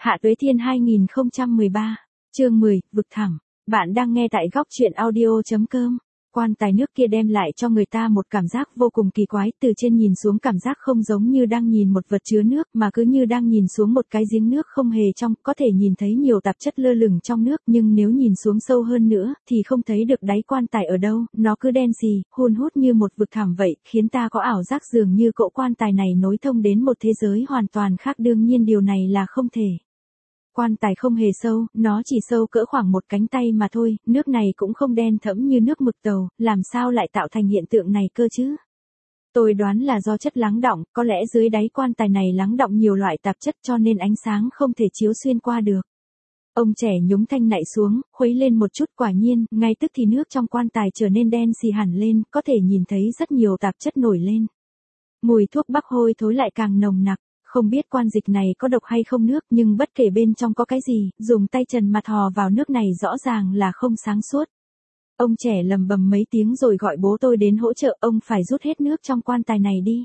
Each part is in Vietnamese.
Hạ Tuế Thiên 2013, chương 10, vực thẳm. Bạn đang nghe tại góc truyện audio.com. Quan tài nước kia đem lại cho người ta một cảm giác vô cùng kỳ quái, từ trên nhìn xuống cảm giác không giống như đang nhìn một vật chứa nước mà cứ như đang nhìn xuống một cái giếng nước không hề trong, có thể nhìn thấy nhiều tạp chất lơ lửng trong nước, nhưng nếu nhìn xuống sâu hơn nữa thì không thấy được đáy quan tài ở đâu, nó cứ đen xì, hun hút như một vực thẳm vậy, khiến ta có ảo giác dường như cỗ quan tài này nối thông đến một thế giới hoàn toàn khác, đương nhiên điều này là không thể. Quan tài không hề sâu, nó chỉ sâu cỡ khoảng một cánh tay mà thôi, nước này cũng không đen thẫm như nước mực tàu, làm sao lại tạo thành hiện tượng này cơ chứ? Tôi đoán là do chất lắng đọng, có lẽ dưới đáy quan tài này lắng đọng nhiều loại tạp chất cho nên ánh sáng không thể chiếu xuyên qua được. Ông trẻ nhúng thanh nại xuống, khuấy lên một chút, quả nhiên, ngay tức thì nước trong quan tài trở nên đen xì hẳn lên, có thể nhìn thấy rất nhiều tạp chất nổi lên. Mùi thuốc bắc hôi thối lại càng nồng nặc. Không biết quan dịch này có độc hay không nước, nhưng bất kể bên trong có cái gì, dùng tay trần mà thò vào nước này rõ ràng là không sáng suốt. Ông trẻ lầm bầm mấy tiếng rồi gọi bố tôi đến hỗ trợ, ông phải rút hết nước trong quan tài này đi.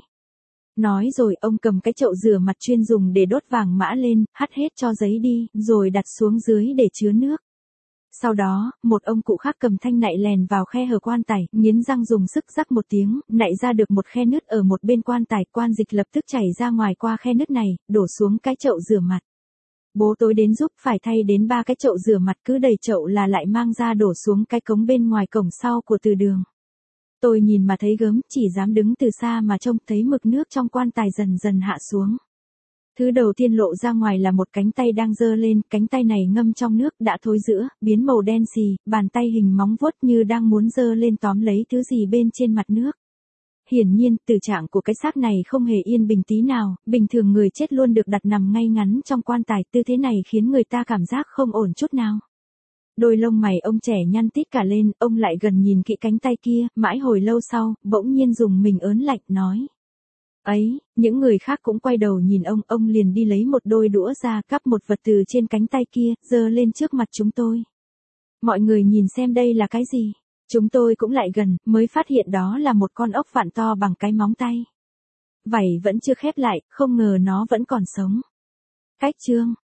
Nói rồi ông cầm cái chậu rửa mặt chuyên dùng để đốt vàng mã lên, hắt hết cho giấy đi, rồi đặt xuống dưới để chứa nước. Sau đó, một ông cụ khác cầm thanh nại lèn vào khe hở quan tài, nghiến răng dùng sức rắc một tiếng, nại ra được một khe nứt ở một bên quan tài, quan dịch lập tức chảy ra ngoài qua khe nứt này, đổ xuống cái chậu rửa mặt. Bố tôi đến giúp, phải thay đến 3 cái chậu rửa mặt, cứ đầy chậu là lại mang ra đổ xuống cái cống bên ngoài cổng sau của từ đường. Tôi nhìn mà thấy gớm, chỉ dám đứng từ xa mà trông thấy mực nước trong quan tài dần dần hạ xuống. Thứ đầu tiên lộ ra ngoài là một cánh tay đang giơ lên, cánh tay này ngâm trong nước đã thối rữa, biến màu đen xì, bàn tay hình móng vuốt như đang muốn giơ lên tóm lấy thứ gì bên trên mặt nước. Hiển nhiên, tử trạng của cái xác này không hề yên bình tí nào, bình thường người chết luôn được đặt nằm ngay ngắn trong quan tài, tư thế này khiến người ta cảm giác không ổn chút nào. Đôi lông mày ông trẻ nhăn tít cả lên, ông lại gần nhìn kỹ cánh tay kia, mãi hồi lâu sau, bỗng nhiên dùng mình ớn lạnh, nói. Ấy, những người khác cũng quay đầu nhìn ông liền đi lấy một đôi đũa ra, cắp một vật từ trên cánh tay kia, giơ lên trước mặt chúng tôi. Mọi người nhìn xem đây là cái gì? Chúng tôi cũng lại gần, mới phát hiện đó là một con ốc vạn to bằng cái móng tay. Vảy vẫn chưa khép lại, không ngờ nó vẫn còn sống. Cách chương.